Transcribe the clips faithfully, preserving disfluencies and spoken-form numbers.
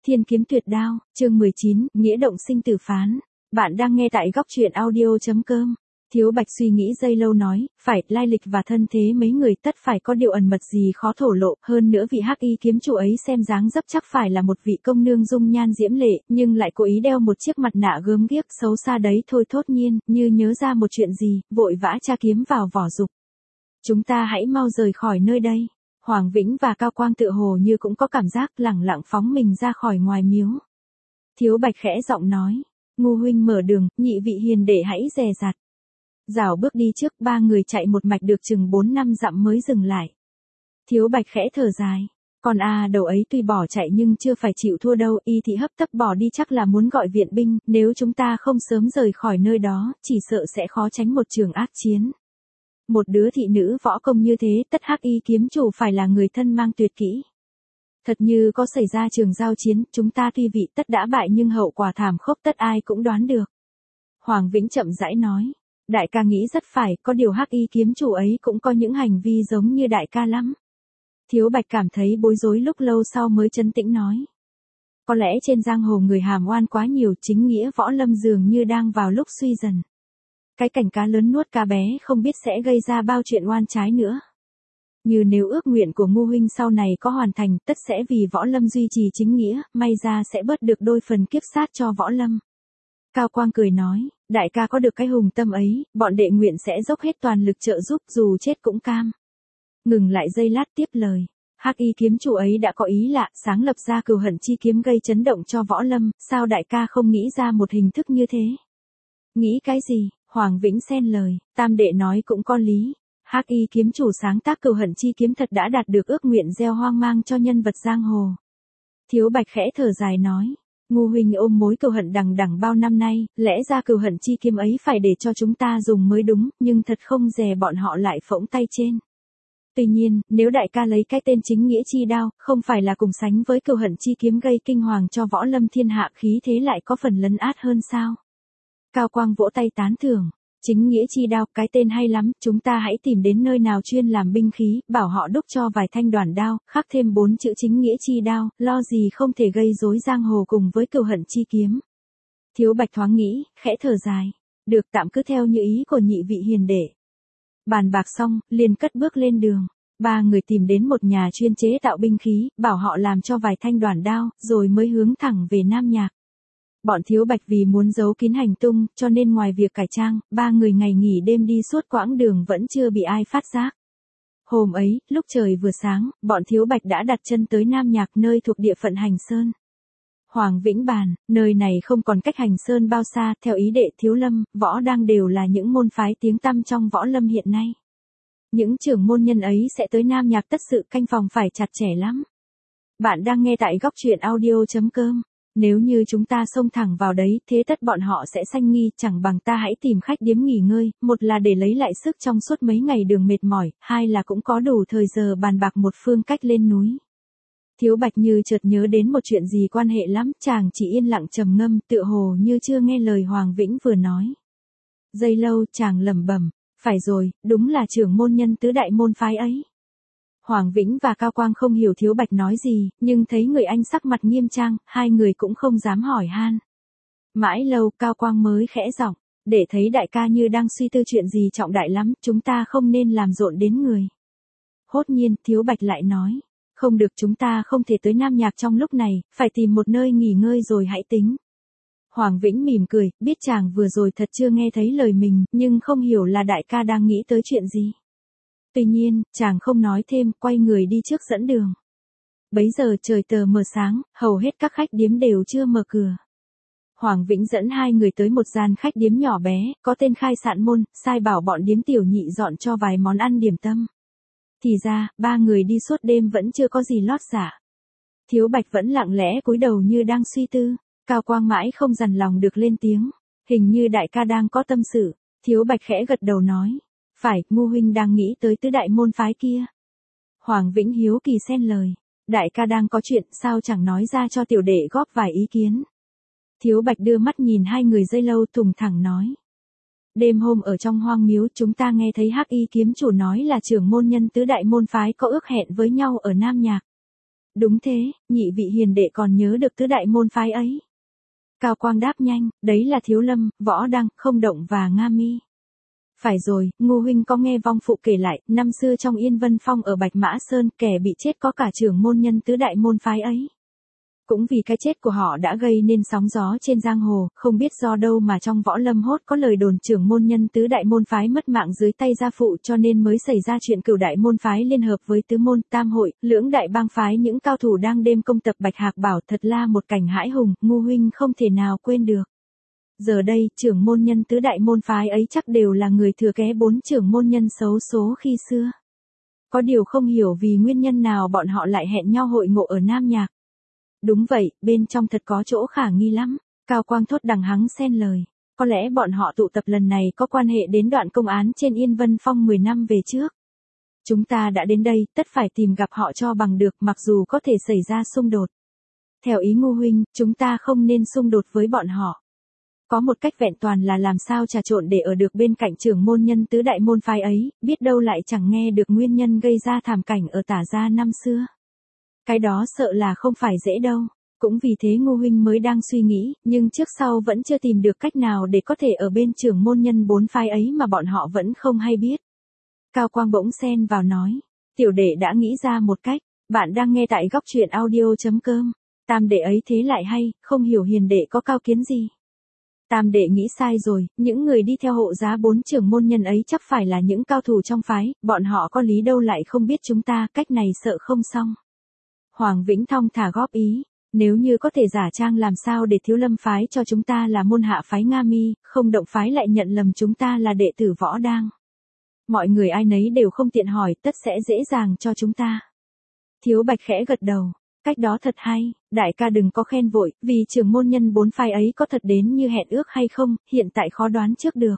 Thiên kiếm tuyệt đao, chương mười chín, nghĩa động sinh tử phán. Bạn đang nghe tại góc truyện audio.com. Thiếu Bạch suy nghĩ giây lâu nói, phải, lai lịch và thân thế mấy người tất phải có điều ẩn mật gì khó thổ lộ, hơn nữa vị hắc y kiếm chủ ấy xem dáng dấp chắc phải là một vị công nương dung nhan diễm lệ, nhưng lại cố ý đeo một chiếc mặt nạ gớm ghiếc xấu xa đấy thôi. Thốt nhiên, như nhớ ra một chuyện gì, vội vã tra kiếm vào vỏ dục. Chúng ta hãy mau rời khỏi nơi đây. Hoàng Vĩnh và Cao Quang tựa hồ như cũng có cảm giác lẳng lặng phóng mình ra khỏi ngoài miếu. Thiếu Bạch khẽ giọng nói, Ngô huynh mở đường, nhị vị hiền đệ hãy dè dặt. Rảo bước đi trước, ba người chạy một mạch được chừng bốn năm dặm mới dừng lại. Thiếu Bạch khẽ thở dài, con a đầu ấy tuy bỏ chạy nhưng chưa phải chịu thua đâu, y thị hấp tấp bỏ đi chắc là muốn gọi viện binh, nếu chúng ta không sớm rời khỏi nơi đó, chỉ sợ sẽ khó tránh một trường ác chiến. Một đứa thị nữ võ công như thế, tất hắc y kiếm chủ phải là người thân mang tuyệt kỹ. Thật như có xảy ra trường giao chiến, chúng ta tuy vị tất đã bại nhưng hậu quả thảm khốc tất ai cũng đoán được. Hoàng Vĩnh chậm rãi nói, đại ca nghĩ rất phải, có điều hắc y kiếm chủ ấy cũng có những hành vi giống như đại ca lắm. Thiếu Bạch cảm thấy bối rối lúc lâu sau mới trấn tĩnh nói. Có lẽ trên giang hồ người hàm oan quá nhiều, chính nghĩa võ lâm dường như đang vào lúc suy dần. Cái cảnh cá lớn nuốt cá bé không biết sẽ gây ra bao chuyện oan trái nữa. Như nếu ước nguyện của Ngô huynh sau này có hoàn thành, tất sẽ vì võ lâm duy trì chính nghĩa, may ra sẽ bớt được đôi phần kiếp sát cho võ lâm. Cao Quang cười nói, đại ca có được cái hùng tâm ấy, bọn đệ nguyện sẽ dốc hết toàn lực trợ giúp, dù chết cũng cam. Ngừng lại giây lát tiếp lời, hắc y kiếm chủ ấy đã có ý lạ, sáng lập ra cừu hận chi kiếm gây chấn động cho võ lâm, sao đại ca không nghĩ ra một hình thức như thế? Nghĩ cái gì? Hoàng Vĩnh xen lời, tam đệ nói cũng có lý. Hắc y kiếm chủ sáng tác cừu hận chi kiếm thật đã đạt được ước nguyện gieo hoang mang cho nhân vật giang hồ. Thiếu Bạch khẽ thở dài nói, Ngô huynh ôm mối cừu hận đằng đằng bao năm nay, lẽ ra cừu hận chi kiếm ấy phải để cho chúng ta dùng mới đúng, nhưng thật không dè bọn họ lại phỗng tay trên. Tuy nhiên, nếu đại ca lấy cái tên chính nghĩa chi đao, không phải là cùng sánh với cừu hận chi kiếm gây kinh hoàng cho võ lâm thiên hạ, khí thế lại có phần lấn át hơn sao? Cao Quang vỗ tay tán thưởng, chính nghĩa chi đao, cái tên hay lắm, chúng ta hãy tìm đến nơi nào chuyên làm binh khí, bảo họ đúc cho vài thanh đoàn đao, khắc thêm bốn chữ chính nghĩa chi đao, lo gì không thể gây rối giang hồ cùng với cừu hận chi kiếm. Thiếu Bạch thoáng nghĩ, khẽ thở dài, được, tạm cứ theo như ý của nhị vị hiền đệ. Bàn bạc xong, liền cất bước lên đường. Ba người tìm đến một nhà chuyên chế tạo binh khí, bảo họ làm cho vài thanh đoàn đao, rồi mới hướng thẳng về Nam Nhạc. Bọn Thiếu Bạch vì muốn giấu kín hành tung, cho nên ngoài việc cải trang, ba người ngày nghỉ đêm đi suốt quãng đường vẫn chưa bị ai phát giác. Hôm ấy, lúc trời vừa sáng, bọn Thiếu Bạch đã đặt chân tới Nam Nhạc, nơi thuộc địa phận Hành Sơn. Hoàng Vĩnh bàn, nơi này không còn cách Hành Sơn bao xa, theo ý đệ Thiếu Lâm, Võ Đang đều là những môn phái tiếng tăm trong võ lâm hiện nay. Những trưởng môn nhân ấy sẽ tới Nam Nhạc, tất sự canh phòng phải chặt chẽ lắm. Bạn đang nghe tại góc truyện audio.com. Nếu như chúng ta xông thẳng vào đấy, thế tất bọn họ sẽ sanh nghi, chẳng bằng ta hãy tìm khách điếm nghỉ ngơi, một là để lấy lại sức trong suốt mấy ngày đường mệt mỏi, hai là cũng có đủ thời giờ bàn bạc một phương cách lên núi. Thiếu Bạch như chợt nhớ đến một chuyện gì quan hệ lắm, chàng chỉ yên lặng trầm ngâm, tựa hồ như chưa nghe lời Hoàng Vĩnh vừa nói. Giây lâu, chàng lẩm bẩm, phải rồi, đúng là trưởng môn nhân tứ đại môn phái ấy. Hoàng Vĩnh và Cao Quang không hiểu Thiếu Bạch nói gì, nhưng thấy người anh sắc mặt nghiêm trang, hai người cũng không dám hỏi han. Mãi lâu, Cao Quang mới khẽ giọng, để thấy đại ca như đang suy tư chuyện gì trọng đại lắm, chúng ta không nên làm rộn đến người. Hốt nhiên, Thiếu Bạch lại nói, không được, chúng ta không thể tới Nam Nhạc trong lúc này, phải tìm một nơi nghỉ ngơi rồi hãy tính. Hoàng Vĩnh mỉm cười, biết chàng vừa rồi thật chưa nghe thấy lời mình, nhưng không hiểu là đại ca đang nghĩ tới chuyện gì. Tuy nhiên, chàng không nói thêm, quay người đi trước dẫn đường. Bấy giờ trời tờ mờ sáng, hầu hết các khách điếm đều chưa mở cửa. Hoàng Vĩnh dẫn hai người tới một gian khách điếm nhỏ bé, có tên Khai Sạn Môn, sai bảo bọn điếm tiểu nhị dọn cho vài món ăn điểm tâm. Thì ra, ba người đi suốt đêm vẫn chưa có gì lót dạ. Thiếu Bạch vẫn lặng lẽ cúi đầu như đang suy tư, Cao Quang mãi không dằn lòng được lên tiếng, hình như đại ca đang có tâm sự. Thiếu Bạch khẽ gật đầu nói, phải, Ngô huynh đang nghĩ tới tứ đại môn phái kia. Hoàng Vĩnh hiếu kỳ xen lời, đại ca đang có chuyện, sao chẳng nói ra cho tiểu đệ góp vài ý kiến. Thiếu Bạch đưa mắt nhìn hai người giây lâu, thùng thẳng nói, đêm hôm ở trong hoang miếu chúng ta nghe thấy hắc y kiếm chủ nói là trưởng môn nhân tứ đại môn phái có ước hẹn với nhau ở Nam Nhạc. Đúng thế, nhị vị hiền đệ còn nhớ được tứ đại môn phái ấy. Cao Quang đáp nhanh, đấy là Thiếu Lâm, Võ Đăng, Không Động và Nga Mi. Phải rồi, Ngô huynh có nghe vong phụ kể lại, năm xưa trong Yên Vân Phong ở Bạch Mã Sơn, kẻ bị chết có cả trưởng môn nhân tứ đại môn phái ấy. Cũng vì cái chết của họ đã gây nên sóng gió trên giang hồ, không biết do đâu mà trong Võ Lâm hốt có lời đồn trưởng môn nhân tứ đại môn phái mất mạng dưới tay gia phụ, cho nên mới xảy ra chuyện cửu đại môn phái liên hợp với tứ môn, tam hội, lưỡng đại bang phái, những cao thủ đang đêm công tập Bạch Hạc Bảo, thật là một cảnh hãi hùng, Ngô huynh không thể nào quên được. Giờ đây, trưởng môn nhân tứ đại môn phái ấy chắc đều là người thừa kế bốn trưởng môn nhân xấu số khi xưa. Có điều không hiểu vì nguyên nhân nào bọn họ lại hẹn nhau hội ngộ ở Nam Nhạc. Đúng vậy, bên trong thật có chỗ khả nghi lắm. Cao Quang thốt đằng hắng xen lời. Có lẽ bọn họ tụ tập lần này có quan hệ đến đoạn công án trên Yên Vân Phong mười năm về trước. Chúng ta đã đến đây, tất phải tìm gặp họ cho bằng được, mặc dù có thể xảy ra xung đột. Theo ý Ngô huynh, chúng ta không nên xung đột với bọn họ. Có một cách vẹn toàn là làm sao trà trộn để ở được bên cạnh trưởng môn nhân tứ đại môn phái ấy, biết đâu lại chẳng nghe được nguyên nhân gây ra thảm cảnh ở Tả Gia năm xưa. Cái đó sợ là không phải dễ đâu. Cũng vì thế Ngô huynh mới đang suy nghĩ, nhưng trước sau vẫn chưa tìm được cách nào để có thể ở bên trưởng môn nhân bốn phái ấy mà bọn họ vẫn không hay biết. Cao Quang bỗng xen vào nói, tiểu đệ đã nghĩ ra một cách, bạn đang nghe tại góc truyện audio.com. Tam đệ ấy thế lại hay, không hiểu hiền đệ có cao kiến gì. Tam đệ nghĩ sai rồi, những người đi theo hộ giá bốn trưởng môn nhân ấy chắc phải là những cao thủ trong phái, bọn họ có lý đâu lại không biết chúng ta, cách này sợ không xong. Hoàng Vĩnh thong thả góp ý, nếu như có thể giả trang làm sao để Thiếu Lâm phái cho chúng ta là môn hạ phái Nga Mi, Không Động phái lại nhận lầm chúng ta là đệ tử Võ Đang. Mọi người ai nấy đều không tiện hỏi, tất sẽ dễ dàng cho chúng ta. Thiếu Bạch khẽ gật đầu, cách đó thật hay, đại ca đừng có khen vội, vì trưởng môn nhân bốn phái ấy có thật đến như hẹn ước hay không, hiện tại khó đoán trước được.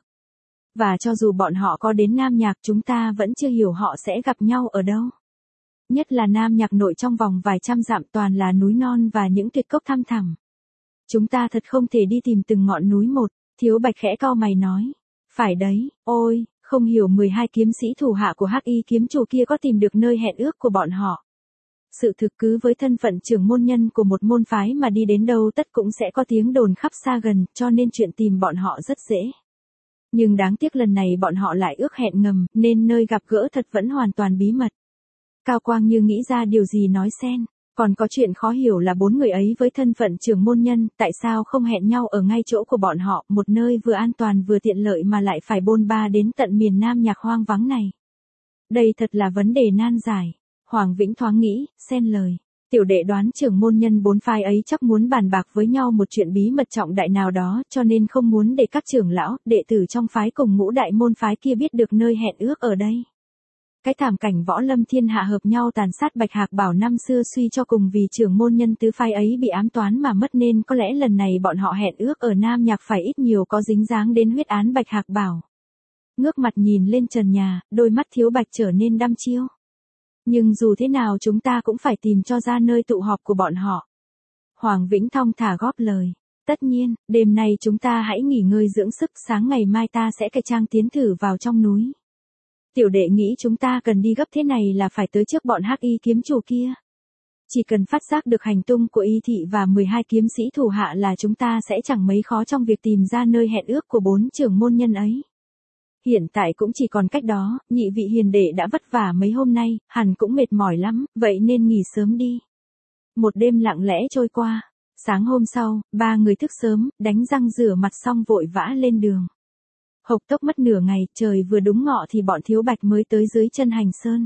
Và cho dù bọn họ có đến Nam Nhạc chúng ta vẫn chưa hiểu họ sẽ gặp nhau ở đâu. Nhất là Nam Nhạc nội trong vòng vài trăm dặm toàn là núi non và những tuyệt cốc thăm thẳm. Chúng ta thật không thể đi tìm từng ngọn núi một, Thiếu Bạch khẽ cau mày nói. Phải đấy, ôi, không hiểu mười hai kiếm sĩ thủ hạ của Hắc Y kiếm chủ kia có tìm được nơi hẹn ước của bọn họ. Sự thực cứ với thân phận trưởng môn nhân của một môn phái mà đi đến đâu tất cũng sẽ có tiếng đồn khắp xa gần, cho nên chuyện tìm bọn họ rất dễ. Nhưng đáng tiếc lần này bọn họ lại ước hẹn ngầm, nên nơi gặp gỡ thật vẫn hoàn toàn bí mật. Cao Quang như nghĩ ra điều gì nói xen, còn có chuyện khó hiểu là bốn người ấy với thân phận trưởng môn nhân, tại sao không hẹn nhau ở ngay chỗ của bọn họ, một nơi vừa an toàn vừa tiện lợi mà lại phải bôn ba đến tận miền Nam Nhạc hoang vắng này. Đây thật là vấn đề nan giải. Hoàng Vĩnh thoáng nghĩ, xen lời. Tiểu đệ đoán trưởng môn nhân bốn phái ấy chắc muốn bàn bạc với nhau một chuyện bí mật trọng đại nào đó, cho nên không muốn để các trưởng lão, đệ tử trong phái cùng ngũ đại môn phái kia biết được nơi hẹn ước ở đây. Cái thảm cảnh Võ Lâm thiên hạ hợp nhau tàn sát Bạch Hạc Bảo năm xưa suy cho cùng vì trưởng môn nhân tứ phái ấy bị ám toán mà mất, nên có lẽ lần này bọn họ hẹn ước ở Nam Nhạc phải ít nhiều có dính dáng đến huyết án Bạch Hạc Bảo. Ngước mặt nhìn lên trần nhà, đôi mắt Thiếu Bạch trở nên đăm chiêu. Nhưng dù thế nào chúng ta cũng phải tìm cho ra nơi tụ họp của bọn họ. Hoàng Vĩnh thong thả góp lời. Tất nhiên, đêm nay chúng ta hãy nghỉ ngơi dưỡng sức, sáng ngày mai ta sẽ cải trang tiến thử vào trong núi. Tiểu đệ nghĩ chúng ta cần đi gấp thế này là phải tới trước bọn Hắc Y kiếm chủ kia. Chỉ cần phát giác được hành tung của Y thị và mười hai kiếm sĩ thủ hạ là chúng ta sẽ chẳng mấy khó trong việc tìm ra nơi hẹn ước của bốn trưởng môn nhân ấy. Hiện tại cũng chỉ còn cách đó, nhị vị hiền đệ đã vất vả mấy hôm nay, hẳn cũng mệt mỏi lắm, vậy nên nghỉ sớm đi. Một đêm lặng lẽ trôi qua, sáng hôm sau, ba người thức sớm, đánh răng rửa mặt xong vội vã lên đường. Hộc tốc mất nửa ngày, trời vừa đúng ngọ thì bọn Thiếu Bạch mới tới dưới chân Hành Sơn.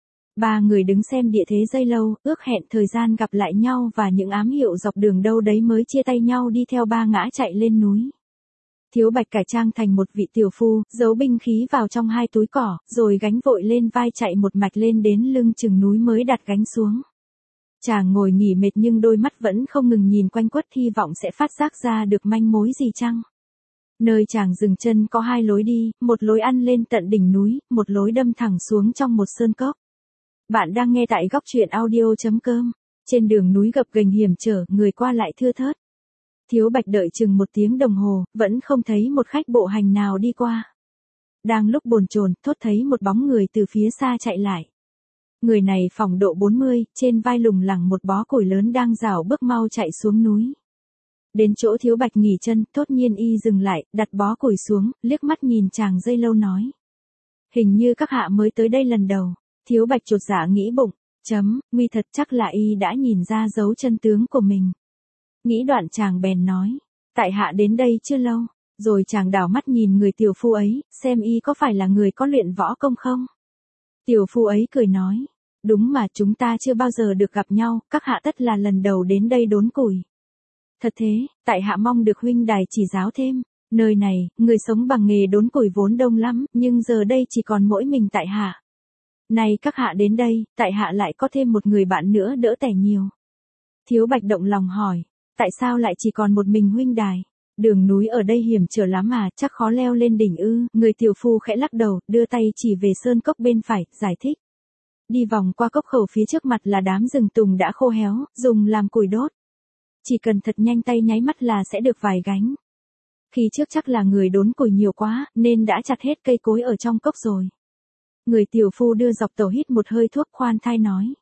Ba người đứng xem địa thế dây lâu, ước hẹn thời gian gặp lại nhau và những ám hiệu dọc đường đâu đấy mới chia tay nhau đi theo ba ngã chạy lên núi. Thiếu Bạch cải trang thành một vị tiểu phu, giấu binh khí vào trong hai túi cỏ, rồi gánh vội lên vai chạy một mạch lên đến lưng chừng núi mới đặt gánh xuống. Chàng ngồi nghỉ mệt nhưng đôi mắt vẫn không ngừng nhìn quanh quất, hy vọng sẽ phát giác ra được manh mối gì chăng. Nơi chàng dừng chân có hai lối đi, một lối ăn lên tận đỉnh núi, một lối đâm thẳng xuống trong một sơn cốc. Bạn đang nghe tại góc truyện audio.com. Trên đường núi gập ghềnh hiểm trở, người qua lại thưa thớt. Thiếu Bạch đợi chừng một tiếng đồng hồ, vẫn không thấy một khách bộ hành nào đi qua. Đang lúc bồn chồn, thốt thấy một bóng người từ phía xa chạy lại. Người này phỏng độ bốn mươi, trên vai lủng lẳng một bó củi lớn đang rảo bước mau chạy xuống núi. Đến chỗ Thiếu Bạch nghỉ chân, thốt nhiên y dừng lại, đặt bó củi xuống, liếc mắt nhìn chàng dây lâu nói. Hình như các hạ mới tới đây lần đầu. Thiếu Bạch chột dạ nghĩ bụng, chấm, nguy thật chắc là y đã nhìn ra dấu chân tướng của mình. Nghĩ đoạn chàng bèn nói, tại hạ đến đây chưa lâu, rồi chàng đảo mắt nhìn người tiểu phu ấy, xem y có phải là người có luyện võ công không. Tiểu phu ấy cười nói, đúng mà chúng ta chưa bao giờ được gặp nhau, các hạ tất là lần đầu đến đây đốn củi. Thật thế, tại hạ mong được huynh đài chỉ giáo thêm, nơi này, người sống bằng nghề đốn củi vốn đông lắm, nhưng giờ đây chỉ còn mỗi mình tại hạ. Này các hạ đến đây, tại hạ lại có thêm một người bạn nữa đỡ tẻ nhiều. Thiếu Bạch động lòng hỏi, tại sao lại chỉ còn một mình huynh đài? Đường núi ở đây hiểm trở lắm mà, chắc khó leo lên đỉnh ư. Người tiểu phu khẽ lắc đầu, đưa tay chỉ về sơn cốc bên phải, giải thích. Đi vòng qua cốc khẩu phía trước mặt là đám rừng tùng đã khô héo, dùng làm củi đốt. Chỉ cần thật nhanh tay nháy mắt là sẽ được vài gánh. Khi trước chắc là người đốn củi nhiều quá, nên đã chặt hết cây cối ở trong cốc rồi. Người tiểu phu đưa dọc tàu hít một hơi thuốc khoan thai nói.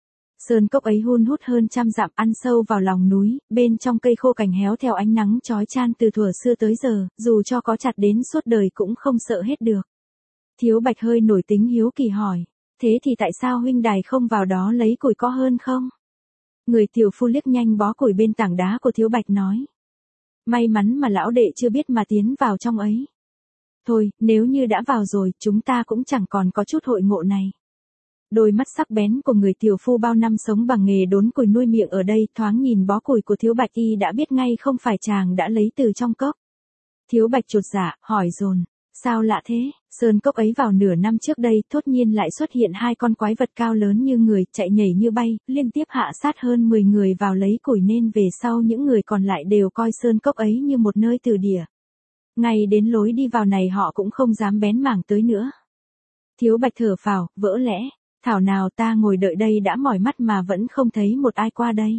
Sơn cốc ấy hun hút hơn trăm dặm, ăn sâu vào lòng núi, bên trong cây khô cành héo theo ánh nắng chói chan từ thuở xưa tới giờ, dù cho có chặt đến suốt đời cũng không sợ hết được. Thiếu Bạch hơi nổi tính hiếu kỳ hỏi, thế thì tại sao huynh đài không vào đó lấy củi có hơn không? Người tiểu phu liếc nhanh bó củi bên tảng đá của Thiếu Bạch nói. May mắn mà lão đệ chưa biết mà tiến vào trong ấy. Thôi, nếu như đã vào rồi, chúng ta cũng chẳng còn có chút hội ngộ này. Đôi mắt sắc bén của người tiểu phu bao năm sống bằng nghề đốn củi nuôi miệng ở đây, thoáng nhìn bó củi của Thiếu Bạch y đã biết ngay không phải chàng đã lấy từ trong cốc. Thiếu Bạch chột dạ, hỏi dồn, sao lạ thế? Sơn cốc ấy vào nửa năm trước đây, thốt nhiên lại xuất hiện hai con quái vật cao lớn như người, chạy nhảy như bay, liên tiếp hạ sát hơn mười người vào lấy củi, nên về sau những người còn lại đều coi sơn cốc ấy như một nơi từ địa. Ngay đến lối đi vào này họ cũng không dám bén mảng tới nữa. Thiếu Bạch thở phào, vỡ lẽ, thảo nào ta ngồi đợi đây đã mỏi mắt mà vẫn không thấy một ai qua đây.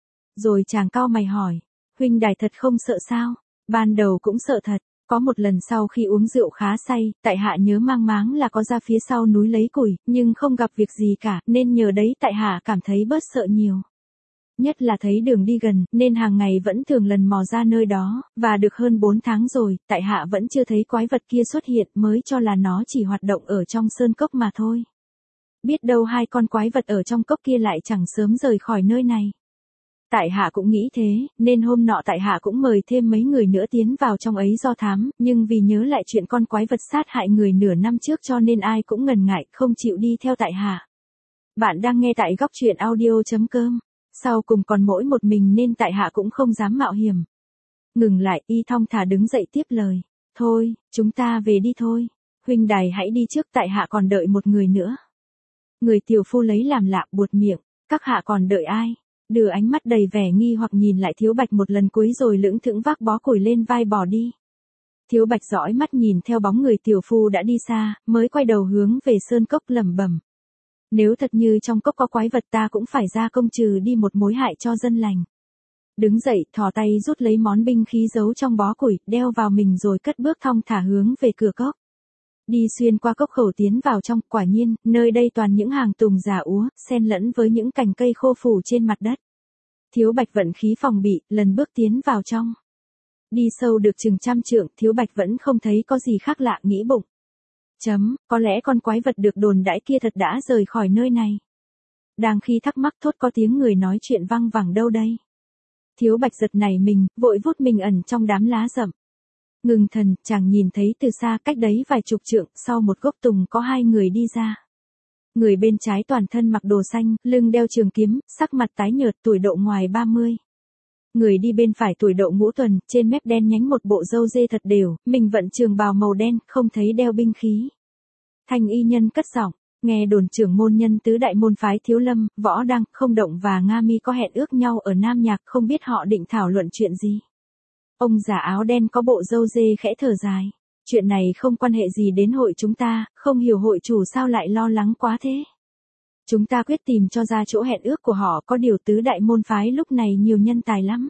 Rồi chàng cau mày hỏi, huynh đài thật không sợ sao? Ban đầu cũng sợ thật. Có một lần sau khi uống rượu khá say, tại hạ nhớ mang máng là có ra phía sau núi lấy củi, nhưng không gặp việc gì cả, nên nhờ đấy tại hạ cảm thấy bớt sợ nhiều. Nhất là thấy đường đi gần, nên hàng ngày vẫn thường lần mò ra nơi đó, và được hơn bốn tháng rồi, tại hạ vẫn chưa thấy quái vật kia xuất hiện, mới cho là nó chỉ hoạt động ở trong sơn cốc mà thôi. Biết đâu hai con quái vật ở trong cốc kia lại chẳng sớm rời khỏi nơi này. Tại hạ cũng nghĩ thế, nên hôm nọ tại hạ cũng mời thêm mấy người nữa tiến vào trong ấy do thám, nhưng vì nhớ lại chuyện con quái vật sát hại người nửa năm trước cho nên ai cũng ngần ngại, không chịu đi theo tại hạ. Bạn đang nghe tại góc truyện audio chấm com. Sau cùng còn mỗi một mình nên tại hạ cũng không dám mạo hiểm. Ngừng lại, y thong thả đứng dậy tiếp lời. Thôi, chúng ta về đi thôi. Huynh đài hãy đi trước, tại hạ còn đợi một người nữa. Người tiểu phu lấy làm lạ, buột miệng. Các hạ còn đợi ai? Đưa ánh mắt đầy vẻ nghi hoặc nhìn lại Thiếu Bạch một lần cuối rồi lững thững vác bó củi lên vai bỏ đi. Thiếu Bạch dõi mắt nhìn theo bóng người tiểu phu đã đi xa, mới quay đầu hướng về sơn cốc lẩm bẩm. Nếu thật như trong cốc có quái vật ta cũng phải ra công trừ đi một mối hại cho dân lành. Đứng dậy, thò tay rút lấy món binh khí giấu trong bó củi, đeo vào mình rồi cất bước thong thả hướng về cửa cốc. Đi xuyên qua cốc khẩu tiến vào trong, quả nhiên, nơi đây toàn những hàng tùng già úa, xen lẫn với những cành cây khô phủ trên mặt đất. Thiếu Bạch vận khí phòng bị, lần bước tiến vào trong. Đi sâu được chừng trăm trượng, Thiếu Bạch vẫn không thấy có gì khác lạ, nghĩ bụng. Chấm, có lẽ con quái vật được đồn đãi kia thật đã rời khỏi nơi này. Đang khi thắc mắc thốt có tiếng người nói chuyện văng vẳng đâu đây. Thiếu Bạch giật nảy mình, vội vút mình ẩn trong đám lá rậm. Ngừng thần, chàng nhìn thấy từ xa cách đấy vài chục trượng, sau một gốc tùng có hai người đi ra. Người bên trái toàn thân mặc đồ xanh, lưng đeo trường kiếm, sắc mặt tái nhợt, tuổi độ ngoài ba mươi. Người đi bên phải tuổi độ ngũ tuần, trên mép đen nhánh một bộ râu dê thật đều, mình vận trường bào màu đen, không thấy đeo binh khí. Thanh y nhân cất giọng, nghe đồn trưởng môn nhân tứ đại môn phái Thiếu Lâm, Võ Đăng, Không Động và Nga Mi có hẹn ước nhau ở Nam Nhạc, không biết họ định thảo luận chuyện gì. Ông già áo đen có bộ râu dê khẽ thở dài. Chuyện này không quan hệ gì đến hội chúng ta, không hiểu hội chủ sao lại lo lắng quá thế. Chúng ta quyết tìm cho ra chỗ hẹn ước của họ, có điều tứ đại môn phái lúc này nhiều nhân tài lắm.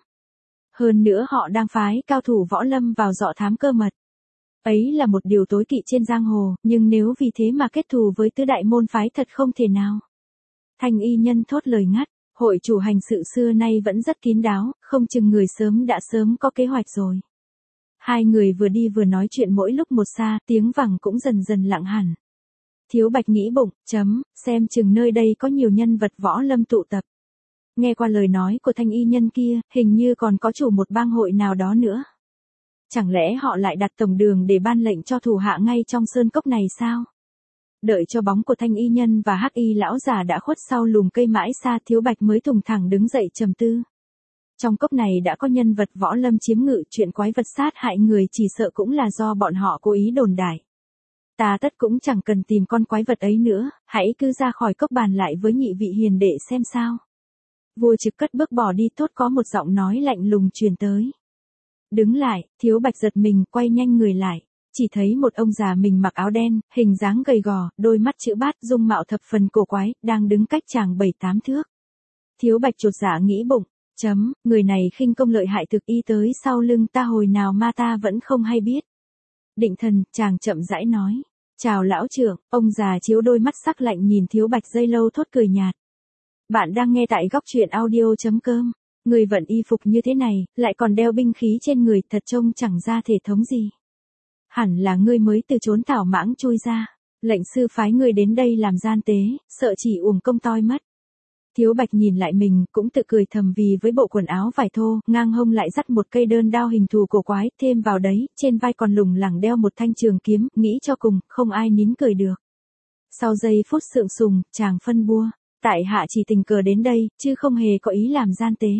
Hơn nữa họ đang phái cao thủ võ lâm vào dọ thám cơ mật. Ấy là một điều tối kỵ trên giang hồ, nhưng nếu vì thế mà kết thù với tứ đại môn phái thật không thể nào. Thanh y nhân thốt lời ngắt, hội chủ hành sự xưa nay vẫn rất kín đáo, không chừng người sớm đã sớm có kế hoạch rồi. Hai người vừa đi vừa nói chuyện mỗi lúc một xa, tiếng vẳng cũng dần dần lặng hẳn. Thiếu Bạch nghĩ bụng, chấm, xem chừng nơi đây có nhiều nhân vật võ lâm tụ tập. Nghe qua lời nói của thanh y nhân kia, hình như còn có chủ một bang hội nào đó nữa. Chẳng lẽ họ lại đặt tổng đường để ban lệnh cho thủ hạ ngay trong sơn cốc này sao? Đợi cho bóng của thanh y nhân và hắc y lão già đã khuất sau lùm cây mãi xa, Thiếu Bạch mới thùng thẳng đứng dậy trầm tư. Trong cốc này đã có nhân vật võ lâm chiếm ngự, chuyện quái vật sát hại người chỉ sợ cũng là do bọn họ cố ý đồn đại. Ta tất cũng chẳng cần tìm con quái vật ấy nữa, hãy cứ ra khỏi cốc bàn lại với nhị vị hiền đệ xem sao. Vua Trực cất bước bỏ đi, thốt có một giọng nói lạnh lùng truyền tới. Đứng lại, Thiếu Bạch giật mình, quay nhanh người lại. Chỉ thấy một ông già mình mặc áo đen, hình dáng gầy gò, đôi mắt chữ bát, dung mạo thập phần cổ quái, đang đứng cách chàng bảy tám thước. Thiếu Bạch chột dạ nghĩ bụng, chấm, người này khinh công lợi hại thực, y tới sau lưng ta hồi nào ma ta vẫn không hay biết. Định thần, chàng chậm rãi nói, chào lão trưởng. Ông già chiếu đôi mắt sắc lạnh nhìn Thiếu Bạch giây lâu, thốt cười nhạt. Bạn đang nghe tại góc truyện audio.com. Người vận y phục như thế này, lại còn đeo binh khí trên người, thật trông chẳng ra thể thống gì. Hẳn là ngươi mới từ trốn thảo mãng chui ra. Lệnh sư phái ngươi đến đây làm gian tế, sợ chỉ uổng công toi mất. Thiếu Bạch nhìn lại mình, cũng tự cười thầm, vì với bộ quần áo vải thô, ngang hông lại dắt một cây đơn đao hình thù cổ quái, thêm vào đấy, trên vai còn lủng lẳng đeo một thanh trường kiếm, nghĩ cho cùng, không ai nín cười được. Sau giây phút sượng sùng, chàng phân bua, tại hạ chỉ tình cờ đến đây, chứ không hề có ý làm gian tế.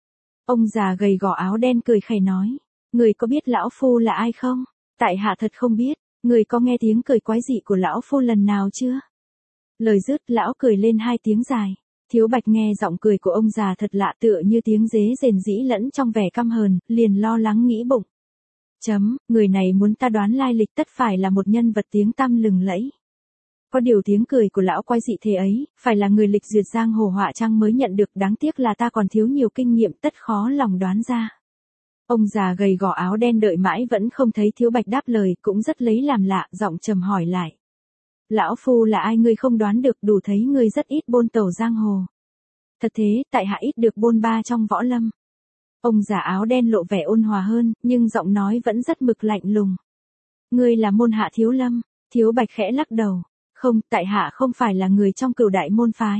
Ông già gầy gò áo đen cười khẩy nói, người có biết lão phu là ai không? Tại hạ thật không biết, người có nghe tiếng cười quái dị của lão phu lần nào chưa? Lời dứt, lão cười lên hai tiếng dài. Thiếu Bạch nghe giọng cười của ông già thật lạ, tựa như tiếng dế rền rĩ lẫn trong vẻ căm hờn, liền lo lắng nghĩ bụng. Chấm, người này muốn ta đoán lai lịch tất phải là một nhân vật tiếng tăm lừng lẫy. Có điều tiếng cười của lão quái dị thế ấy, phải là người lịch duyệt giang hồ họa chăng mới nhận được, đáng tiếc là ta còn thiếu nhiều kinh nghiệm, tất khó lòng đoán ra. Ông già gầy gò áo đen đợi mãi vẫn không thấy Thiếu Bạch đáp lời, cũng rất lấy làm lạ, giọng trầm hỏi lại. Lão phu là ai ngươi không đoán được, đủ thấy ngươi rất ít bôn tẩu giang hồ. Thật thế, tại hạ ít được bôn ba trong võ lâm. Ông già áo đen lộ vẻ ôn hòa hơn, nhưng giọng nói vẫn rất mực lạnh lùng. Ngươi là môn hạ Thiếu Lâm? Thiếu Bạch khẽ lắc đầu. Không, tại hạ không phải là người trong Cửu Đại môn phái.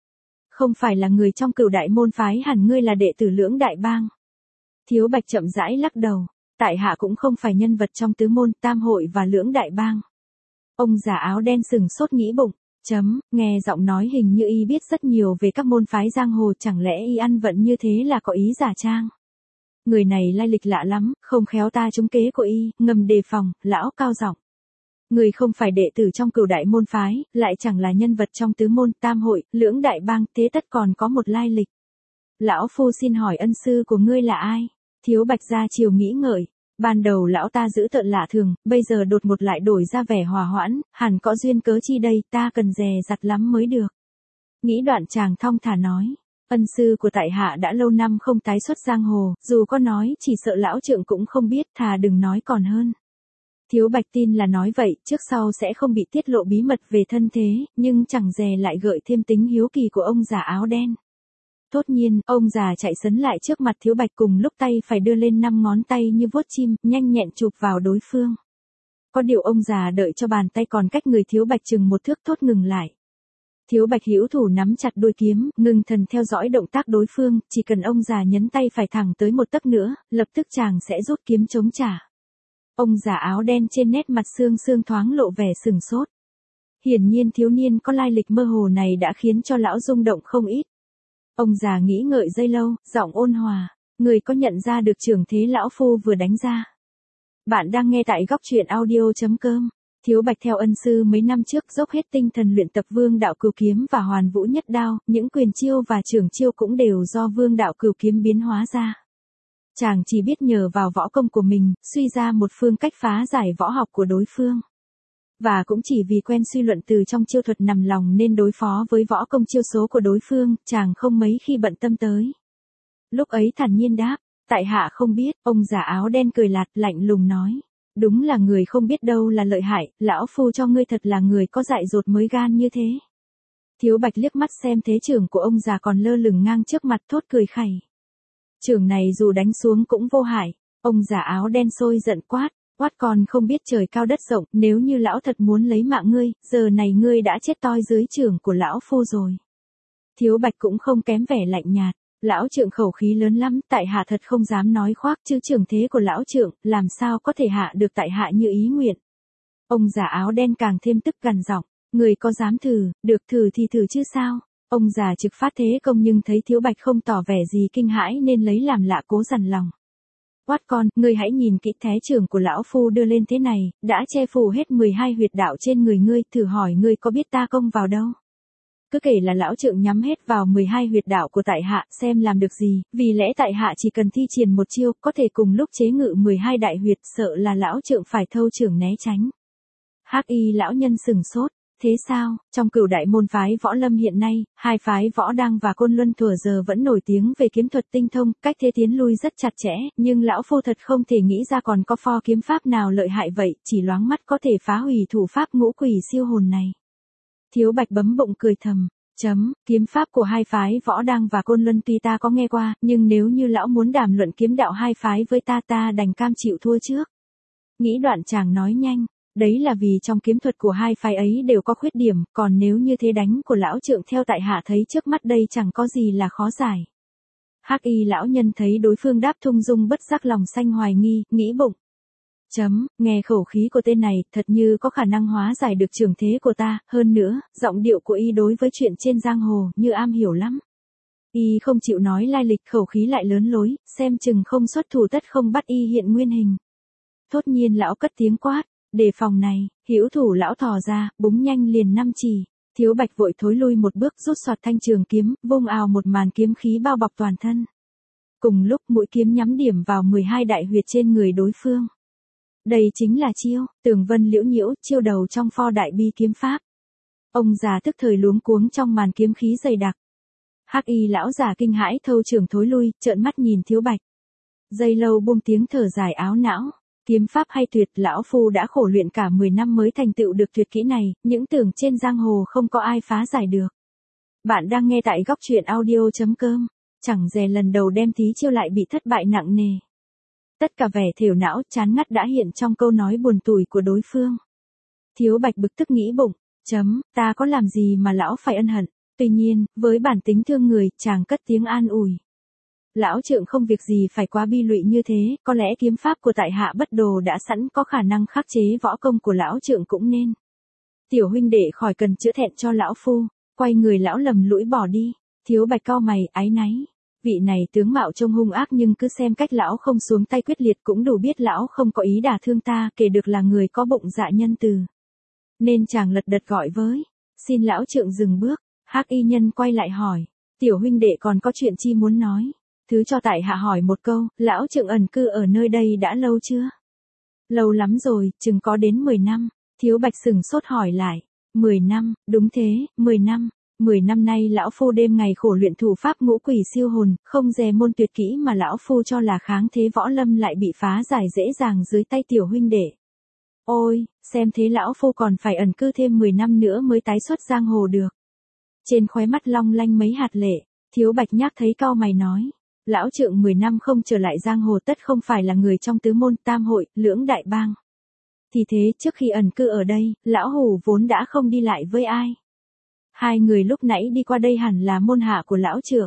Không phải là người trong Cửu Đại môn phái, hẳn ngươi là đệ tử Lưỡng Đại bang. Thiếu Bạch chậm rãi lắc đầu. Tại hạ cũng không phải nhân vật trong tứ môn, Tam hội và Lưỡng Đại bang. Ông già áo đen sừng sốt nghĩ bụng, chấm, nghe giọng nói hình như y biết rất nhiều về các môn phái giang hồ, chẳng lẽ y ăn vận như thế là có ý giả trang. Người này lai lịch lạ lắm, không khéo ta trúng kế của y, ngầm đề phòng, lão cao giọng. Người không phải đệ tử trong Cửu Đại môn phái, lại chẳng là nhân vật trong tứ môn, Tam hội, Lưỡng Đại bang, thế tất còn có một lai lịch. Lão phu xin hỏi ân sư của ngươi là ai? Thiếu Bạch ra chiều nghĩ ngợi. Ban đầu lão ta giữ tợn lạ thường, bây giờ đột ngột lại đổi ra vẻ hòa hoãn, hẳn có duyên cớ chi đây, ta cần dè dặt lắm mới được. Nghĩ đoạn chàng thong thả nói, ân sư của tại hạ đã lâu năm không tái xuất giang hồ, dù có nói chỉ sợ lão trượng cũng không biết, thà đừng nói còn hơn. Thiếu Bạch tin là nói vậy, trước sau sẽ không bị tiết lộ bí mật về thân thế, nhưng chẳng dè lại gợi thêm tính hiếu kỳ của ông già áo đen. Thốt nhiên, ông già chạy sấn lại trước mặt Thiếu Bạch, cùng lúc tay phải đưa lên năm ngón tay như vuốt chim, nhanh nhẹn chụp vào đối phương. Có điều ông già đợi cho bàn tay còn cách người Thiếu Bạch chừng một thước, thốt ngừng lại. Thiếu Bạch hữu thủ nắm chặt đuôi kiếm, ngưng thần theo dõi động tác đối phương, chỉ cần ông già nhấn tay phải thẳng tới một tấc nữa, lập tức chàng sẽ rút kiếm chống trả. Ông già áo đen trên nét mặt xương xương thoáng lộ vẻ sừng sốt. Hiển nhiên thiếu niên có lai lịch mơ hồ này đã khiến cho lão rung động không ít. Ông già nghĩ ngợi giây lâu, giọng ôn hòa, người có nhận ra được trưởng thế lão phu vừa đánh ra? Bạn đang nghe tại góc truyện audio.com. Thiếu Bạch theo ân sư mấy năm trước dốc hết tinh thần luyện tập Vương Đạo Cửu Kiếm và Hoàn Vũ Nhất Đao, những quyền chiêu và trưởng chiêu cũng đều do Vương Đạo Cửu Kiếm biến hóa ra. Chàng chỉ biết nhờ vào võ công của mình, suy ra một phương cách phá giải võ học của đối phương. Và cũng chỉ vì quen suy luận từ trong chiêu thuật nằm lòng nên đối phó với võ công chiêu số của đối phương, chàng không mấy khi bận tâm tới. Lúc ấy thản nhiên đáp, tại hạ không biết. Ông già áo đen cười lạt lạnh lùng nói, đúng là người không biết đâu là lợi hại, lão phu cho ngươi thật là người có dại dột mới gan như thế. Thiếu Bạch liếc mắt xem thế trưởng của ông già còn lơ lửng ngang trước mặt thốt cười khẩy. Trưởng này dù đánh xuống cũng vô hại, ông già áo đen sôi giận quát, quát còn không biết trời cao đất rộng, nếu như lão thật muốn lấy mạng ngươi, giờ này ngươi đã chết toi dưới trưởng của lão phu rồi. Thiếu Bạch cũng không kém vẻ lạnh nhạt, lão trượng khẩu khí lớn lắm, tại hạ thật không dám nói khoác chứ trưởng thế của lão trượng, làm sao có thể hạ được tại hạ như ý nguyện. Ông già áo đen càng thêm tức gằn giọng, người có dám thử, được thử thì thử chứ sao. Ông già trực phát thế công nhưng thấy Thiếu Bạch không tỏ vẻ gì kinh hãi nên lấy làm lạ cố dằn lòng. Quát con, ngươi hãy nhìn kỹ thế trưởng của lão phu đưa lên thế này, đã che phủ hết mười hai huyệt đạo trên người ngươi, thử hỏi ngươi có biết ta công vào đâu. Cứ kể là lão trượng nhắm hết vào mười hai huyệt đạo của tại hạ, xem làm được gì, vì lẽ tại hạ chỉ cần thi triển một chiêu, có thể cùng lúc chế ngự mười hai đại huyệt, sợ là lão trượng phải thâu trưởng né tránh. Hắc y lão nhân sừng sốt. Thế sao, trong cửu đại môn phái võ lâm hiện nay, hai phái võ đăng và côn luân thuở giờ vẫn nổi tiếng về kiếm thuật tinh thông, cách thế tiến lui rất chặt chẽ, nhưng lão phu thật không thể nghĩ ra còn có pho kiếm pháp nào lợi hại vậy, chỉ loáng mắt có thể phá hủy thủ pháp ngũ quỷ siêu hồn này. Thiếu Bạch bấm bụng cười thầm, chấm, kiếm pháp của hai phái võ đăng và côn luân tuy ta có nghe qua, nhưng nếu như lão muốn đàm luận kiếm đạo hai phái với ta ta đành cam chịu thua trước. Nghĩ đoạn chàng nói nhanh. Đấy là vì trong kiếm thuật của hai phái ấy đều có khuyết điểm, còn nếu như thế đánh của lão trượng theo tại hạ thấy trước mắt đây chẳng có gì là khó giải. Hắc y lão nhân thấy đối phương đáp thung dung bất giác lòng xanh hoài nghi, nghĩ bụng. Chấm, nghe khẩu khí của tên này, thật như có khả năng hóa giải được trường thế của ta, hơn nữa, giọng điệu của y đối với chuyện trên giang hồ, như am hiểu lắm. Y không chịu nói lai lịch, khẩu khí lại lớn lối, xem chừng không xuất thủ tất không bắt y hiện nguyên hình. Thốt nhiên lão cất tiếng quát. Đề phòng này, hữu thủ lão thò ra, búng nhanh liền năm chỉ. Thiếu Bạch vội thối lui một bước rút soạt thanh trường kiếm, vung ào một màn kiếm khí bao bọc toàn thân. Cùng lúc mũi kiếm nhắm điểm vào mười hai đại huyệt trên người đối phương. Đây chính là chiêu, Tường Vân Liễu Nhiễu, chiêu đầu trong pho đại bi kiếm pháp. Ông già tức thời luống cuống trong màn kiếm khí dày đặc. Hắc y lão già kinh hãi thâu trường thối lui, trợn mắt nhìn Thiếu Bạch. Giây lâu buông tiếng thở dài áo não. Kiếm pháp hay tuyệt, lão phu đã khổ luyện cả mười năm mới thành tựu được tuyệt kỹ này, những tưởng trên giang hồ không có ai phá giải được. Bạn đang nghe tại góc truyện audio chấm com, chẳng dè lần đầu đem tí chiêu lại bị thất bại nặng nề. Tất cả vẻ thều não chán ngắt đã hiện trong câu nói buồn tủi của đối phương. Thiếu Bạch bực tức nghĩ bụng, chấm, ta có làm gì mà lão phải ân hận, tuy nhiên, với bản tính thương người, chàng cất tiếng an ủi. Lão trượng không việc gì phải quá bi lụy như thế, có lẽ kiếm pháp của tại hạ bất đồ đã sẵn có khả năng khắc chế võ công của lão trượng cũng nên. Tiểu huynh đệ khỏi cần chữa thẹn cho lão phu, quay người lão lầm lũi bỏ đi. Thiếu Bạch cau mày, áy náy. Vị này tướng mạo trông hung ác nhưng cứ xem cách lão không xuống tay quyết liệt cũng đủ biết lão không có ý đả thương ta, kể được là người có bụng dạ nhân từ. Nên chàng lật đật gọi với, xin lão trượng dừng bước. Hắc y nhân quay lại hỏi, tiểu huynh đệ còn có chuyện chi muốn nói? Thứ cho tại hạ hỏi một câu, lão trượng ẩn cư ở nơi đây đã lâu chưa? Lâu lắm rồi, chừng có đến mười năm. Thiếu Bạch sừng sốt hỏi lại. mười năm, đúng thế, mười năm. mười năm nay lão phu đêm ngày khổ luyện thủ pháp ngũ quỷ siêu hồn, không dè môn tuyệt kỹ mà lão phu cho là kháng thế võ lâm lại bị phá giải dễ dàng dưới tay tiểu huynh đệ. Ôi, xem thế lão phu còn phải ẩn cư thêm mười năm nữa mới tái xuất giang hồ được. Trên khóe mắt long lanh mấy hạt lệ, Thiếu Bạch nhác thấy cau mày nói. Lão trượng mười năm không trở lại giang hồ tất không phải là người trong tứ môn tam hội, lưỡng đại bang. Thì thế trước khi ẩn cư ở đây, lão hủ vốn đã không đi lại với ai. Hai người lúc nãy đi qua đây hẳn là môn hạ của lão trượng.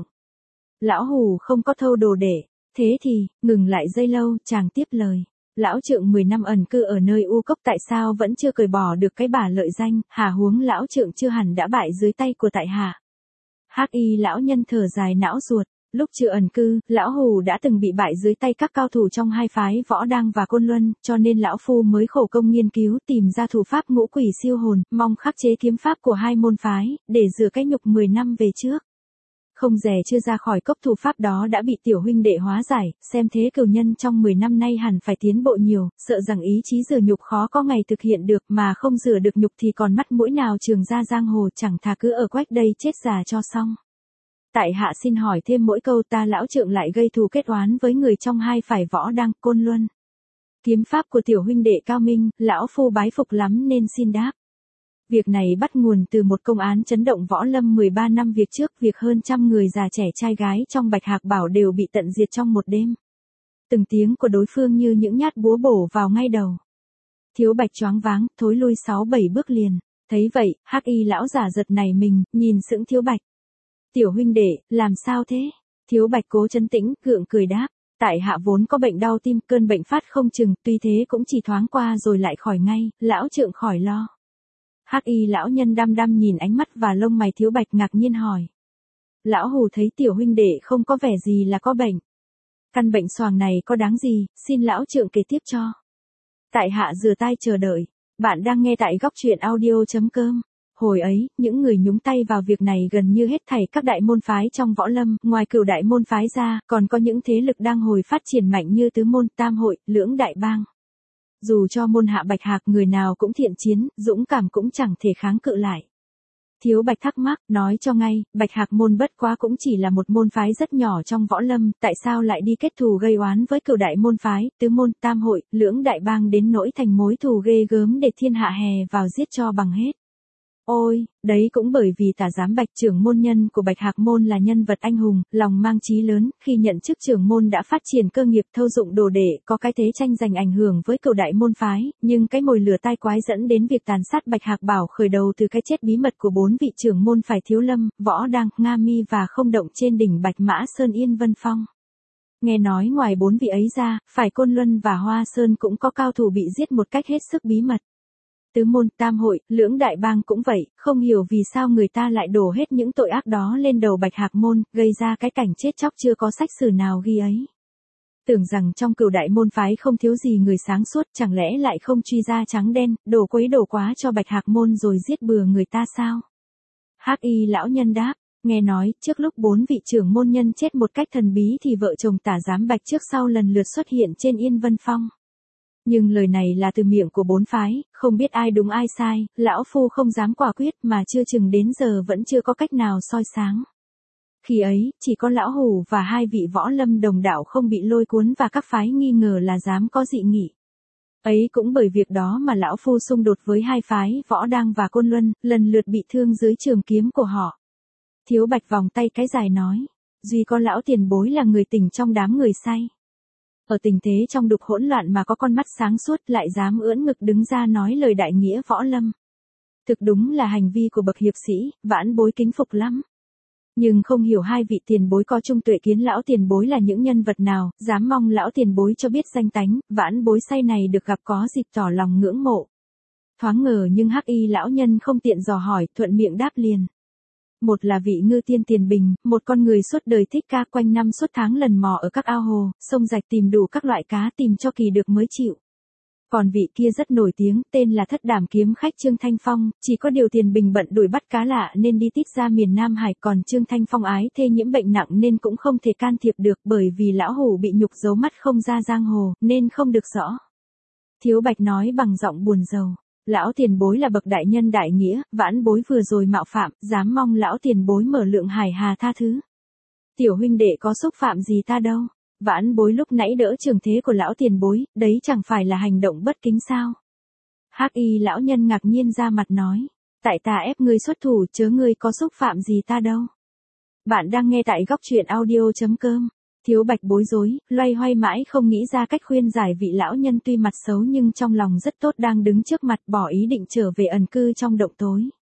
Lão hủ không có thâu đồ để, thế thì, ngừng lại giây lâu, chàng tiếp lời. Lão trượng mười năm ẩn cư ở nơi u cốc tại sao vẫn chưa cởi bỏ được cái bả lợi danh, hà huống lão trượng chưa hẳn đã bại dưới tay của tại hạ. Hắc y lão nhân thở dài não ruột. Lúc chưa ẩn cư, lão hủ đã từng bị bại dưới tay các cao thủ trong hai phái võ đăng và côn luân, cho nên lão phu mới khổ công nghiên cứu tìm ra thủ pháp ngũ quỷ siêu hồn, mong khắc chế kiếm pháp của hai môn phái, để rửa cái nhục mười năm về trước. Không dè chưa ra khỏi cốc thủ pháp đó đã bị tiểu huynh đệ hóa giải, xem thế cửu nhân trong mười năm nay hẳn phải tiến bộ nhiều, sợ rằng ý chí rửa nhục khó có ngày thực hiện được, mà không rửa được nhục thì còn mắt mũi nào trường ra giang hồ, chẳng thà cứ ở quách đây chết già cho xong. Tại hạ xin hỏi thêm mỗi câu, ta lão trượng lại gây thù kết oán với người trong hai phái võ đăng côn luân. Kiếm pháp của tiểu huynh đệ cao minh, lão phu bái phục lắm nên xin đáp. Việc này bắt nguồn từ một công án chấn động võ lâm mười ba năm việc trước, việc hơn trăm người già trẻ trai gái trong Bạch Hạc Bảo đều bị tận diệt trong một đêm. Từng tiếng của đối phương như những nhát búa bổ vào ngay đầu. Thiếu Bạch choáng váng, thối lui sáu bảy bước liền. Thấy vậy, Hắc Y lão giả giật nảy mình, nhìn sững Thiếu Bạch. Tiểu huynh đệ, làm sao thế? Thiếu Bạch cố trấn tĩnh, gượng cười đáp. Tại hạ vốn có bệnh đau tim, cơn bệnh phát không chừng, tuy thế cũng chỉ thoáng qua rồi lại khỏi ngay, lão trượng khỏi lo. Hắc Y lão nhân đăm đăm nhìn ánh mắt và lông mày Thiếu Bạch, ngạc nhiên hỏi. Lão hù thấy tiểu huynh đệ không có vẻ gì là có bệnh. Căn bệnh xoàng này có đáng gì, xin lão trượng kể tiếp cho. Tại hạ rửa tay chờ đợi. Bạn đang nghe tại góc truyện audio chấm com. Hồi ấy, những người nhúng tay vào việc này gần như hết thảy các đại môn phái trong võ lâm, ngoài Cửu đại môn phái ra, còn có những thế lực đang hồi phát triển mạnh như Tứ môn, Tam hội, Lưỡng đại bang. Dù cho môn hạ Bạch Hạc người nào cũng thiện chiến, dũng cảm cũng chẳng thể kháng cự lại. Thiếu Bạch thắc mắc, nói cho ngay, Bạch Hạc môn bất quá cũng chỉ là một môn phái rất nhỏ trong võ lâm, tại sao lại đi kết thù gây oán với Cửu đại môn phái, Tứ môn, Tam hội, Lưỡng đại bang đến nỗi thành mối thù ghê gớm để thiên hạ hè vào giết cho bằng hết. Ôi, đấy cũng bởi vì Tả Giám Bạch, trưởng môn nhân của Bạch Hạc môn, là nhân vật anh hùng, lòng mang chí lớn, khi nhận chức trưởng môn đã phát triển cơ nghiệp thâu dụng đồ đệ, có cái thế tranh giành ảnh hưởng với Cửu đại môn phái, nhưng cái mồi lửa tai quái dẫn đến việc tàn sát Bạch Hạc Bảo khởi đầu từ cái chết bí mật của bốn vị trưởng môn phải Thiếu Lâm, Võ Đăng, Nga Mi và Không Động trên đỉnh Bạch Mã Sơn Yên Vân Phong. Nghe nói ngoài bốn vị ấy ra, phải Côn Luân và Hoa Sơn cũng có cao thủ bị giết một cách hết sức bí mật. Tứ môn, Tam hội, Lưỡng đại bang cũng vậy, không hiểu vì sao người ta lại đổ hết những tội ác đó lên đầu Bạch Hạc môn, gây ra cái cảnh chết chóc chưa có sách sử nào ghi ấy. Tưởng rằng trong Cửu đại môn phái không thiếu gì người sáng suốt, chẳng lẽ lại không truy ra trắng đen, đổ quấy đổ quá cho Bạch Hạc môn rồi giết bừa người ta sao? Hắc Y lão nhân đáp, nghe nói, trước lúc bốn vị trưởng môn nhân chết một cách thần bí thì vợ chồng Tả Giám Bạch trước sau lần lượt xuất hiện trên Yên Vân Phong. Nhưng lời này là từ miệng của bốn phái, không biết ai đúng ai sai, lão phu không dám quả quyết mà chưa chừng đến giờ vẫn chưa có cách nào soi sáng. Khi ấy, chỉ có lão hủ và hai vị võ lâm đồng đạo không bị lôi cuốn và các phái nghi ngờ là dám có dị nghị. Ấy cũng bởi việc đó mà lão phu xung đột với hai phái, Võ Đăng và Côn Luân, lần lượt bị thương dưới trường kiếm của họ. Thiếu Bạch vòng tay cái dài nói, duy có lão tiền bối là người tỉnh trong đám người say. Ở tình thế trong đục hỗn loạn mà có con mắt sáng suốt lại dám ưỡn ngực đứng ra nói lời đại nghĩa võ lâm. Thực đúng là hành vi của bậc hiệp sĩ, vãn bối kính phục lắm. Nhưng không hiểu hai vị tiền bối có chung tuệ kiến lão tiền bối là những nhân vật nào, dám mong lão tiền bối cho biết danh tánh, vãn bối say này được gặp có dịp tỏ lòng ngưỡng mộ. Thoáng ngờ nhưng Hắc Y lão nhân không tiện dò hỏi, thuận miệng đáp liền. Một là vị ngư tiên Tiền Bình, một con người suốt đời thích ca, quanh năm suốt tháng lần mò ở các ao hồ, sông rạch tìm đủ các loại cá, tìm cho kỳ được mới chịu. Còn vị kia rất nổi tiếng, tên là Thất Đảm kiếm khách Trương Thanh Phong, chỉ có điều Tiền Bình bận đuổi bắt cá lạ nên đi tít ra miền Nam Hải, còn Trương Thanh Phong ái thê nhiễm bệnh nặng nên cũng không thể can thiệp được, bởi vì lão hủ bị nhục giấu mắt không ra giang hồ, nên không được rõ. Thiếu Bạch nói bằng giọng buồn rầu. Lão tiền bối là bậc đại nhân đại nghĩa, vãn bối vừa rồi mạo phạm, dám mong lão tiền bối mở lượng hải hà tha thứ. Tiểu huynh đệ có xúc phạm gì ta đâu, vãn bối lúc nãy đỡ trường thế của lão tiền bối, đấy chẳng phải là hành động bất kính sao? Hắc Y lão nhân ngạc nhiên ra mặt nói, tại ta ép ngươi xuất thủ chớ ngươi có xúc phạm gì ta đâu. Bạn đang nghe tại góc truyện audio chấm com. Thiếu Bạch bối rối, loay hoay mãi không nghĩ ra cách khuyên giải vị lão nhân tuy mặt xấu nhưng trong lòng rất tốt đang đứng trước mặt, bỏ ý định trở về ẩn cư trong động tối.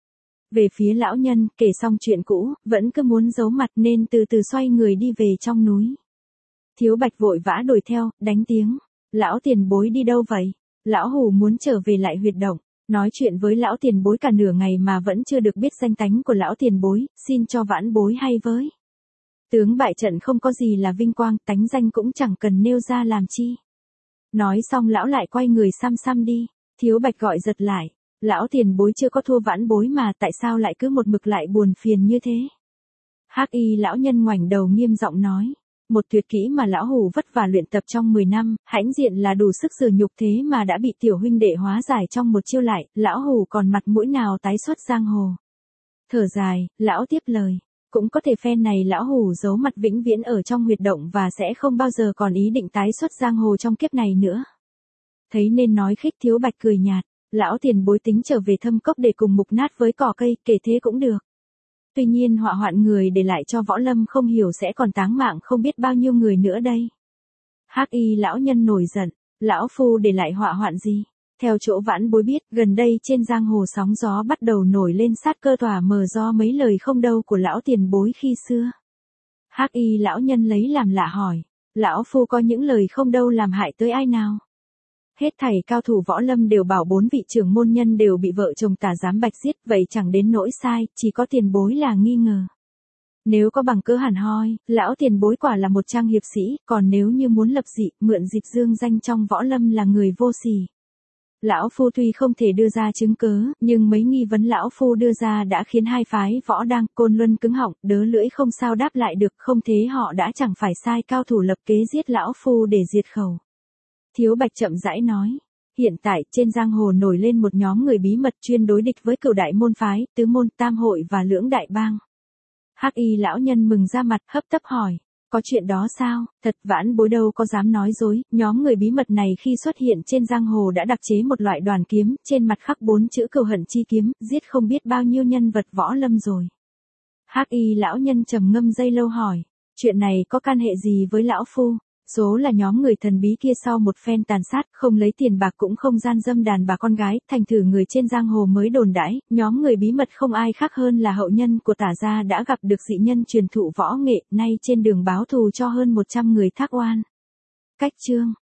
Về phía lão nhân, kể xong chuyện cũ, vẫn cứ muốn giấu mặt nên từ từ xoay người đi về trong núi. Thiếu Bạch vội vã đuổi theo, đánh tiếng. Lão tiền bối đi đâu vậy? Lão hủ muốn trở về lại huyệt động. Nói chuyện với lão tiền bối cả nửa ngày mà vẫn chưa được biết danh tánh của lão tiền bối, xin cho vãn bối hay với. Tướng bại trận không có gì là vinh quang, tánh danh cũng chẳng cần nêu ra làm chi. Nói xong lão lại quay người xăm xăm đi. Thiếu Bạch gọi giật lại. Lão tiền bối chưa có thua vãn bối mà tại sao lại cứ một mực lại buồn phiền như thế? Hắc Y lão nhân ngoảnh đầu nghiêm giọng nói. Một tuyệt kỹ mà lão hủ vất vả luyện tập trong mười năm, hãnh diện là đủ sức sửa nhục thế mà đã bị tiểu huynh đệ hóa giải trong một chiêu lại, lão hủ còn mặt mũi nào tái xuất giang hồ. Thở dài, lão tiếp lời. Cũng có thể phen này lão hủ giấu mặt vĩnh viễn ở trong huyệt động và sẽ không bao giờ còn ý định tái xuất giang hồ trong kiếp này nữa. Thấy nên nói khích, Thiếu Bạch cười nhạt. Lão tiền bối tính trở về Thâm Cốc để cùng mục nát với cỏ cây, kể thế cũng được. Tuy nhiên họa hoạn người để lại cho Võ Lâm không hiểu sẽ còn táng mạng không biết bao nhiêu người nữa đây. Hắc y lão nhân nổi giận, lão phu để lại họa hoạn gì? Theo chỗ vãn bối biết, gần đây trên giang hồ sóng gió bắt đầu nổi lên sát cơ tỏa mờ do mấy lời không đâu của lão tiền bối khi xưa. Hắc y lão nhân lấy làm lạ hỏi, lão phu có những lời không đâu làm hại tới ai nào? Hết thảy cao thủ Võ Lâm đều bảo bốn vị trưởng môn nhân đều bị vợ chồng Tả Giám Bạch giết, vậy chẳng đến nỗi sai, chỉ có tiền bối là nghi ngờ. Nếu có bằng cớ hẳn hoi, lão tiền bối quả là một trang hiệp sĩ, còn nếu như muốn lập dị, mượn dịch dương danh trong Võ Lâm là người vô sỉ. Lão phu tuy không thể đưa ra chứng cớ, nhưng mấy nghi vấn lão phu đưa ra đã khiến hai phái Võ Đang, Côn Luân cứng họng, đớ lưỡi không sao đáp lại được, không thế họ đã chẳng phải sai cao thủ lập kế giết lão phu để diệt khẩu. Thiếu Bạch chậm rãi nói, hiện tại trên giang hồ nổi lên một nhóm người bí mật chuyên đối địch với cửu đại môn phái, tứ môn, tam hội và lưỡng đại bang. Hắc y lão nhân mừng ra mặt, hấp tấp hỏi, có chuyện đó sao? Thật, vãn bối đâu có dám nói dối, nhóm người bí mật này khi xuất hiện trên giang hồ đã đặc chế một loại đoàn kiếm, trên mặt khắc bốn chữ cừu hận chi kiếm, giết không biết bao nhiêu nhân vật Võ Lâm rồi. Hắc y lão nhân trầm ngâm giây lâu hỏi, chuyện này có can hệ gì với lão phu? Số là nhóm người thần bí kia sau một phen tàn sát, không lấy tiền bạc cũng không gian dâm đàn bà con gái, thành thử người trên giang hồ mới đồn đãi, nhóm người bí mật không ai khác hơn là hậu nhân của Tả gia đã gặp được dị nhân truyền thụ võ nghệ, nay trên đường báo thù cho hơn một trăm người thác oan. Cách chương